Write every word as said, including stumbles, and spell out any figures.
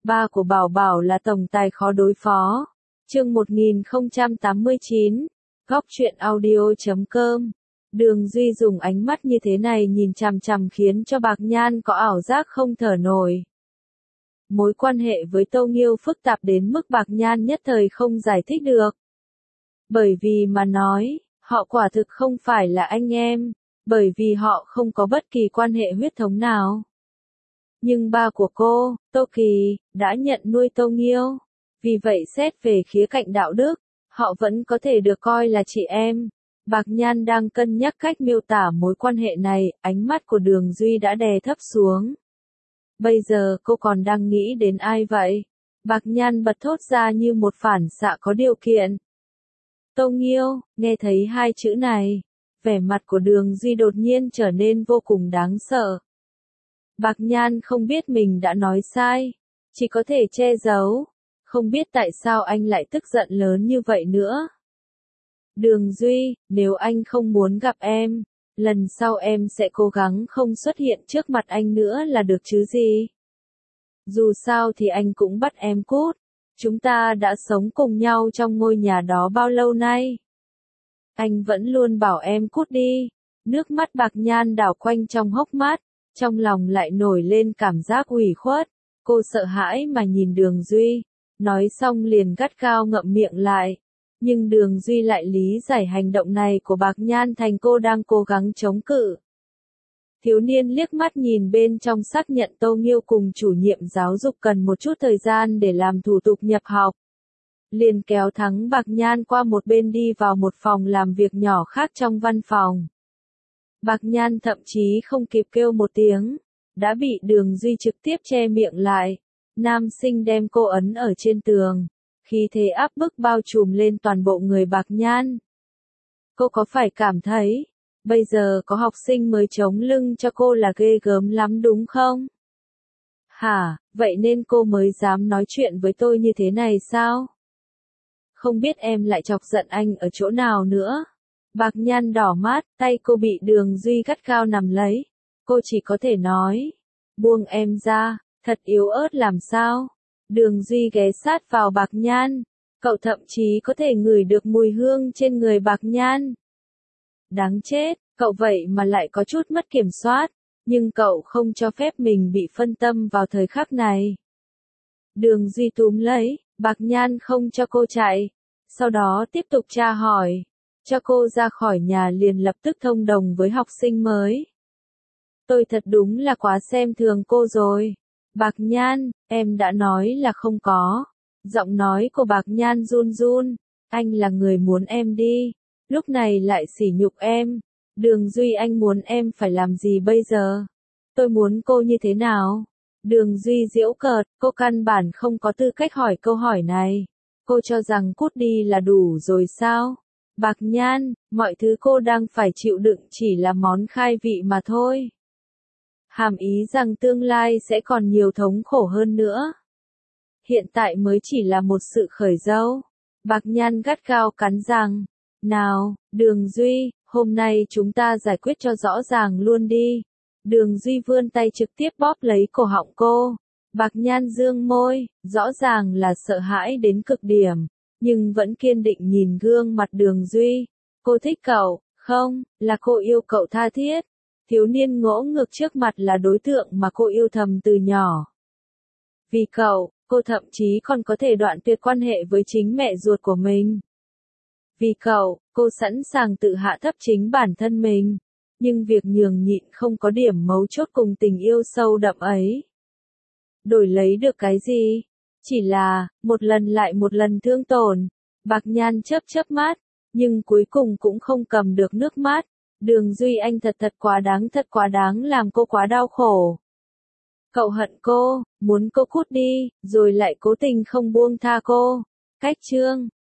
Ba của Bảo Bảo là tổng tài khó đối phó. Chương một nghìn không trăm tám mươi chín, góc truyện audio chấm com. Đường Duy dùng ánh mắt như thế này nhìn chằm chằm khiến cho Bạc Nhan có ảo giác không thở nổi. Mối quan hệ với Tô Nghiêu phức tạp đến mức Bạc Nhan nhất thời không giải thích được. Bởi vì mà nói, họ quả thực không phải là anh em, bởi vì họ không có bất kỳ quan hệ huyết thống nào. Nhưng ba của cô, Tô Kỳ, đã nhận nuôi Tô Nghiêu. Vì vậy xét về khía cạnh đạo đức, họ vẫn có thể được coi là chị em. Bạc Nhan đang cân nhắc cách miêu tả mối quan hệ này, ánh mắt của Đường Duy đã đè thấp xuống. Bây giờ cô còn đang nghĩ đến ai vậy? Bạc Nhan bật thốt ra như một phản xạ có điều kiện. Tô Nghiêu, nghe thấy hai chữ này, vẻ mặt của Đường Duy đột nhiên trở nên vô cùng đáng sợ. Bạc Nhan không biết mình đã nói sai, chỉ có thể che giấu, không biết tại sao anh lại tức giận lớn như vậy nữa. Đường Duy, nếu anh không muốn gặp em, lần sau em sẽ cố gắng không xuất hiện trước mặt anh nữa là được chứ gì. Dù sao thì anh cũng bắt em cút, chúng ta đã sống cùng nhau trong ngôi nhà đó bao lâu nay. Anh vẫn luôn bảo em cút đi, nước mắt Bạc Nhan đảo quanh trong hốc mắt, trong lòng lại nổi lên cảm giác ủy khuất, cô sợ hãi mà nhìn Đường Duy, nói xong liền gắt gao ngậm miệng lại. Nhưng Đường Duy lại lý giải hành động này của Bạc Nhan thành cô đang cố gắng chống cự. Thiếu niên liếc mắt nhìn bên trong xác nhận Tô Nghiêu cùng chủ nhiệm giáo dục cần một chút thời gian để làm thủ tục nhập học. Liền kéo thắng Bạc Nhan qua một bên đi vào một phòng làm việc nhỏ khác trong văn phòng. Bạc Nhan thậm chí không kịp kêu một tiếng, đã bị Đường Duy trực tiếp che miệng lại. Nam sinh đem cô ấn ở trên tường, khí thế áp bức bao trùm lên toàn bộ người Bạc Nhan. Cô có phải cảm thấy, bây giờ có học sinh mới chống lưng cho cô là ghê gớm lắm đúng không? Hả, vậy nên cô mới dám nói chuyện với tôi như thế này sao? Không biết em lại chọc giận anh ở chỗ nào nữa? Bạc Nhan đỏ mắt, tay cô bị Đường Duy gắt gao nắm lấy. Cô chỉ có thể nói, buông em ra, thật yếu ớt làm sao? Đường Duy ghé sát vào Bạc Nhan, cậu thậm chí có thể ngửi được mùi hương trên người Bạc Nhan. Đáng chết, cậu vậy mà lại có chút mất kiểm soát, nhưng cậu không cho phép mình bị phân tâm vào thời khắc này. Đường Duy túm lấy, Bạc Nhan không cho cô chạy, sau đó tiếp tục tra hỏi, cho cô ra khỏi nhà liền lập tức thông đồng với học sinh mới. Tôi thật đúng là quá xem thường cô rồi. Bạc Nhan, em đã nói là không có. Giọng nói của Bạc Nhan run run, anh là người muốn em đi, lúc này lại sỉ nhục em. Đường Duy, anh muốn em phải làm gì bây giờ? Tôi muốn cô như thế nào? Đường Duy giễu cợt, cô căn bản không có tư cách hỏi câu hỏi này. Cô cho rằng cút đi là đủ rồi sao? Bạc Nhan, mọi thứ cô đang phải chịu đựng chỉ là món khai vị mà thôi. Hàm ý rằng tương lai sẽ còn nhiều thống khổ hơn nữa. Hiện tại mới chỉ là một sự khởi dấu. Bạc Nhan gắt gao cắn răng. Nào, Đường Duy, hôm nay chúng ta giải quyết cho rõ ràng luôn đi. Đường Duy vươn tay trực tiếp bóp lấy cổ họng cô. Bạc Nhan dương môi, rõ ràng là sợ hãi đến cực điểm, nhưng vẫn kiên định nhìn gương mặt Đường Duy. Cô thích cậu, không, là cô yêu cậu tha thiết. Thiếu niên ngỗ ngược trước mặt là đối tượng mà cô yêu thầm từ nhỏ. Vì cậu, cô thậm chí còn có thể đoạn tuyệt quan hệ với chính mẹ ruột của mình. Vì cậu, cô sẵn sàng tự hạ thấp chính bản thân mình. Nhưng việc nhường nhịn không có điểm mấu chốt cùng tình yêu sâu đậm ấy. Đổi lấy được cái gì? Chỉ là, một lần lại một lần thương tổn. Bạc Nhan chớp chớp mắt, nhưng cuối cùng cũng không cầm được nước mắt. Đường Duy, anh thật thật quá đáng, thật quá đáng, làm cô quá đau khổ. Cậu hận cô, muốn cô cút đi, rồi lại cố tình không buông tha cô. Cách chương